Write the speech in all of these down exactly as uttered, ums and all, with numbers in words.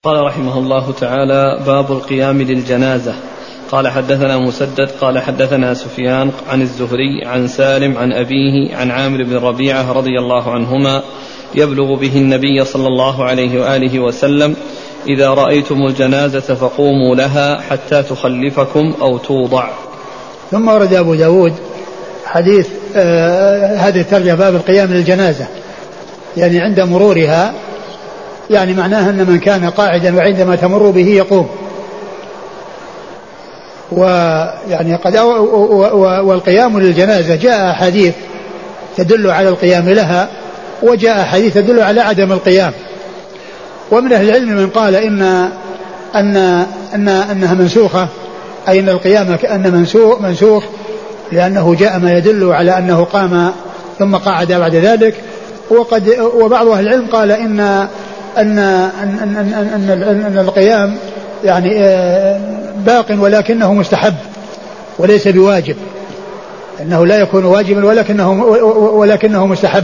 قال رحمه الله تعالى: باب القيام للجنازة. قال حدثنا مسدد قال حدثنا سفيان عن الزهري عن سالم عن أبيه عن عامر بن ربيعة رضي الله عنهما يبلغ به النبي صلى الله عليه وآله وسلم: إذا رأيتم الجنازة فقوموا لها حتى تخلفكم أو توضع. ثم ورد أبو داود حديث آه هذه الترجمة باب القيام للجنازة، يعني عند مرورها، يعني معناها أن من كان قاعدا وعندما تمر به يقوم، ويعني قد والقيام للجنازة جاء حديث تدل على القيام لها، وجاء حديث تدل على عدم القيام. ومن أهل العلم من قال إن أن أن أنها منسوخة، أي أن القيام كأن منسوخ منسوخ لأنه جاء ما يدل على أنه قام ثم قعد بعد ذلك. وقد وبعض أهل العلم قال إن أن أن أن أن, أن, أن القيام يعني باق ولكنه مستحب وليس بواجب، أنه لا يكون واجبا ولكنه ولكنه مستحب.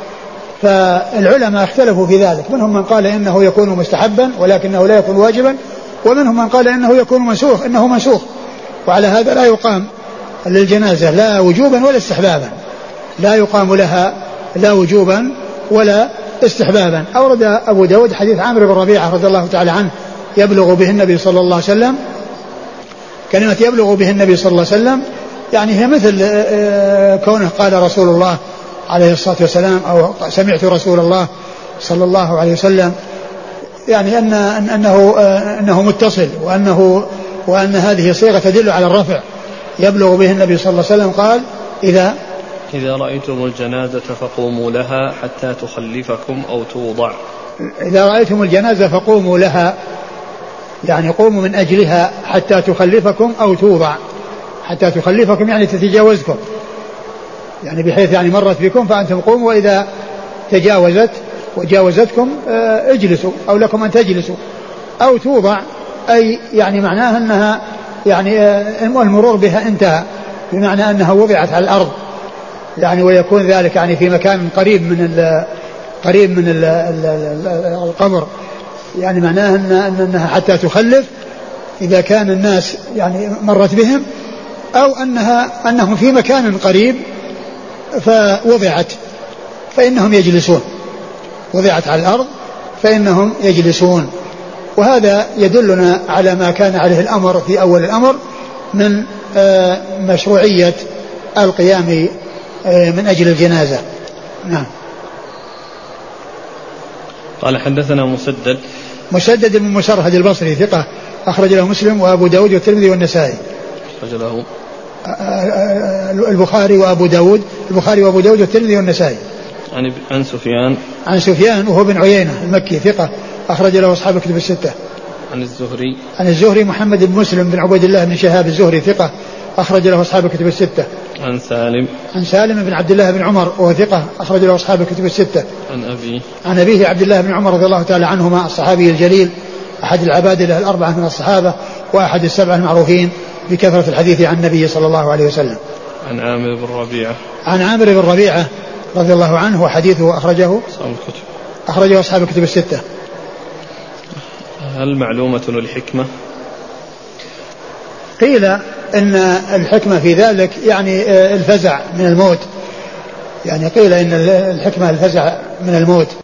فالعلماء اختلفوا في ذلك، منهم من قال إنه يكون مستحبا ولكنه لا يكون واجبا، ومنهم من قال إنه يكون منسوخ إنه منسوخ. وعلى هذا لا يقام للجنازة لا وجوبا ولا استحبابا، لا يقام لها لا وجوبا ولا استحبابا. أورد أبو داود حديث عامر بن ربيعة رضي الله تعالى عنه يبلغ به النبي صلى الله عليه وسلم. كلمة يبلغ به النبي صلى الله عليه وسلم يعني هي مثل كونه قال رسول الله عليه الصلاة والسلام أو سمعت رسول الله صلى الله عليه وسلم، يعني أن أنه أنه متصل، وأنه وأن هذه صيغة تدل على الرفع. يبلغ به النبي صلى الله عليه وسلم قال: إذا إذا رأيتم الجنازة فقوموا لها حتى تخلفكم أو توضع. إذا رأيتم الجنازة فقوموا لها، يعني قوموا من أجلها حتى تخلفكم أو توضع. حتى تخلفكم يعني تتجاوزكم، يعني بحيث يعني مرت بكم فأنتم قوموا، وإذا تجاوزت وجاوزتكم اجلسوا أو لكم أن تجلسوا. أو توضع أي يعني معناها أنها يعني المرور بها انتهى، بمعنى أنها وضعت على الأرض، يعني ويكون ذلك يعني في مكان قريب من ال قريب من ال القبر، يعني معناها أن أنها حتى تخلف إذا كان الناس يعني مرت بهم، أو أنها أنهم في مكان قريب فوضعت فإنهم يجلسون، وضعت على الأرض فإنهم يجلسون. وهذا يدلنا على ما كان عليه الأمر في أول الأمر من مشروعية القيام من أجل الجنازة. نعم. قال حدثنا مسدد مسدد بن مسرهد البصري ثقة أخرج له مسلم وأبو داود والترمذي والنسائي. أخرج له البخاري وأبو داود البخاري وأبو داود والترمذي والنسائي. عن عن سفيان عن سفيان وهو بن عيينة المكي ثقة أخرج له أصحاب الكتب الستة. عن الزهري عن الزهري محمد بن مسلم بن عبيد الله بن شهاب الزهري ثقة أخرج له أصحاب الكتب الستة. عن سالم عن سالم بن عبد الله بن عمر وهو ثقة أخرج له أصحاب الكتب الستة. عن أبيه عن أبيه عبد الله بن عمر رضي الله تعالى عنهما الصحابي الجليل أحد العبادلة الأربعة من الصحابة وأحد السبعة المعروفين بكثرة الحديث عن النبي صلى الله عليه وسلم. عن عامر بن ربيعة عن عامر بن ربيعة رضي الله عنه وحديثه أخرجه أصحاب الكتب أخرجه أصحاب الكتب الستة. هل معلومة الحكمة؟ قيل إن الحكمة في ذلك يعني الفزع من الموت، يعني قيل إن الحكمة الفزع من الموت.